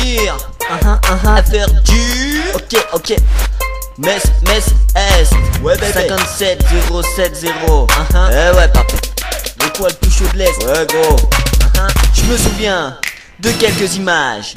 venir. Affaire du. Ok. Mes Est. Ouais, bébé. 57 070. Eh ouais, papa. Le poil plus chaud de l'Est. Ouais, gros. Je me souviens de quelques images.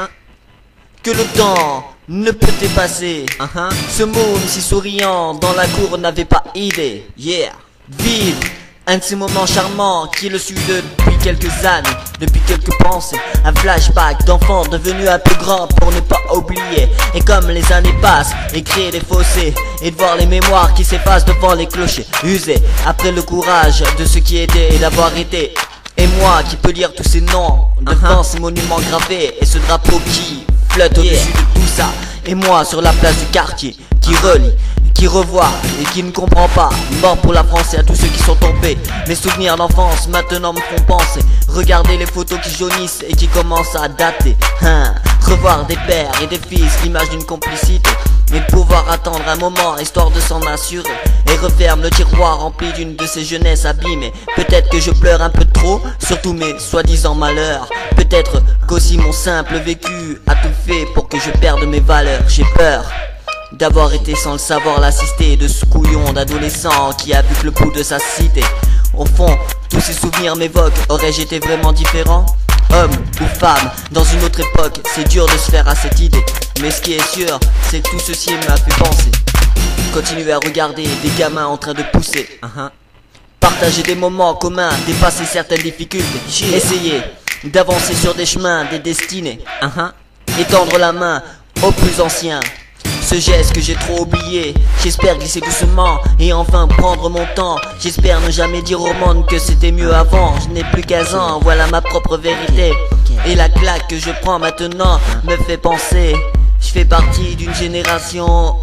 Que le temps ne peut dépasser. Ce môme si souriant dans la cour n'avait pas idée. Yeah. Vive un de ces moments charmants qui le suit depuis quelques années, depuis quelques pensées. Un flashback d'enfant devenu un peu grand pour ne pas oublier. Et comme les années passent, et créer des fossés, et de voir les mémoires qui s'effacent devant les clochers usés. Après le courage de ce qui était et d'avoir été. Et moi qui peux lire tous ces noms devant ces monuments gravés. Et ce drapeau qui flotte au-dessus de tout ça. Et moi sur la place du quartier qui relie, qui revoit et qui ne comprend pas. Mort pour la France et à tous ceux qui sont tombés. Mes souvenirs d'enfance maintenant me font penser. Regardez les photos qui jaunissent et qui commencent à dater. Revoir des pères et des fils, l'image d'une complicité. Mais pouvoir attendre un moment histoire de s'en assurer. Et referme le tiroir rempli d'une de ces jeunesses abîmées. Peut-être que je pleure un peu trop sur tous mes soi-disant malheurs. Peut-être qu'aussi mon simple vécu a tout fait pour que je perde mes valeurs. J'ai peur d'avoir été sans le savoir l'assister de ce couillon d'adolescent qui a vu que le bout de sa cité. Au fond, tous ces souvenirs m'évoquent. Aurais-je été vraiment différent? Homme ou femme, dans une autre époque, c'est dur de se faire à cette idée. Mais ce qui est sûr, c'est que tout ceci m'a fait penser. Continuer à regarder des gamins en train de pousser. Partager des moments communs, dépasser certaines difficultés. Essayer d'avancer sur des chemins, des destinées. Étendre la main aux plus anciens. Ce geste que j'ai trop oublié, j'espère glisser doucement et enfin prendre mon temps. J'espère ne jamais dire au monde que c'était mieux avant. Je n'ai plus qu'15 ans, voilà ma propre vérité. Et la claque que je prends maintenant me fait penser. Je fais partie d'une génération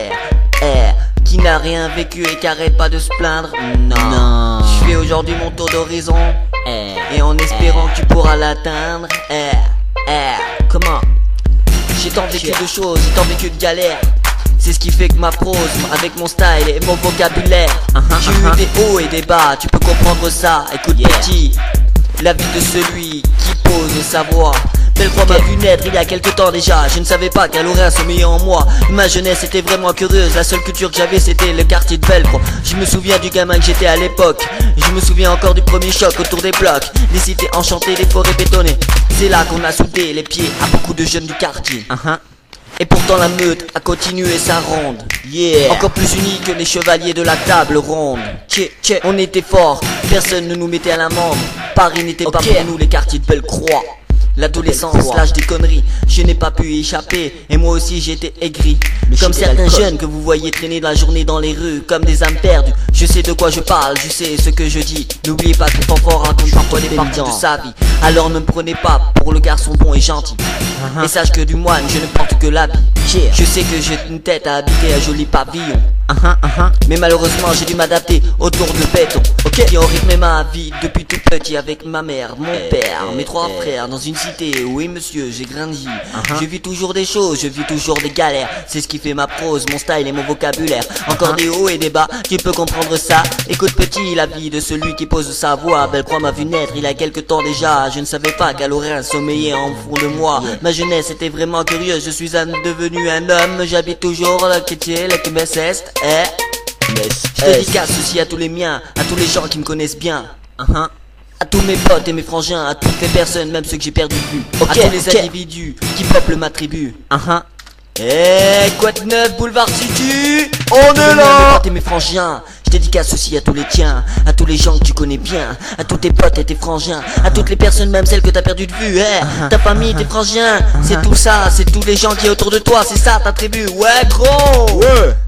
qui n'a rien vécu et qui arrête pas de se plaindre. Non. Je fais aujourd'hui mon tour d'horizon et en espérant que tu pourras l'atteindre. Comment? J'ai tant vécu de choses, j'ai tant vécu de galères. C'est ce qui fait que ma prose, avec mon style et mon vocabulaire. J'ai eu des hauts et des bas, tu peux comprendre ça. Écoute petit, la vie de celui qui pose sa voix. Bellecroix m'a vu naître il y a quelque temps déjà. Je ne savais pas qu'elle aurait un sommeil en moi. Ma jeunesse était vraiment curieuse. La seule culture que j'avais c'était le quartier de Bellecroix. Je me souviens du gamin que j'étais à l'époque. Je me souviens encore du premier choc autour des blocs. Les cités enchantées, les forêts bétonnées. C'est là qu'on a soudé les pieds à beaucoup de jeunes du quartier. Et pourtant la meute a continué sa ronde. Encore plus unis que les chevaliers de la table ronde. On était forts, personne ne nous mettait à l'amende. Paris n'était pas pour nous les quartiers de Bellecroix. L'adolescence lâche des conneries, je n'ai pas pu y échapper. Et moi aussi j'étais aigri, comme certains jeunes que vous voyez traîner la journée dans les rues comme des âmes perdues. Je sais de quoi je parle, je sais ce que je dis. N'oubliez pas que le fort raconte parfois des parties de sa vie. Alors ne me prenez pas pour le garçon bon et gentil. Et sache que du moine je ne porte que l'habit. Je sais que j'ai une tête à habiter un joli pavillon. Mais malheureusement j'ai dû m'adapter au tour de béton qui ont rythmé ma vie depuis tout petit avec ma mère, mon père, mes trois frères dans une cité. Oui monsieur, j'ai grandi. Je vis toujours des choses, je vis toujours des galères. C'est ce qui fait ma prose, mon style et mon vocabulaire. Encore des hauts et des bas, tu peux comprendre ça. Écoute petit, la vie de celui qui pose sa voix. Bellecroix m'a vu naître il y a quelque temps déjà. Je ne savais pas qu'elle aurait un sommeiller en fond de moi. Ma jeunesse était vraiment curieuse, je suis devenu un homme. J'habite toujours le quartier, le Mes Est. Je dédicace ceci à tous les miens, à tous les gens qui me connaissent bien. À tous mes potes et mes frangins, à toutes les personnes, même ceux que j'ai perdu de vue. À tous les individus qui peuplent ma tribu. Quoi de neuf, boulevard City? On est là! Mes potes et mes frangins, je dédicace aussi à tous les tiens, à tous les gens que tu connais bien, à tous tes potes et tes frangins, à toutes les personnes, même celles que t'as perdu de vue. Ta famille, tes frangins, c'est tout ça, c'est tous les gens qui est autour de toi, c'est ça ta tribu. Ouais gros!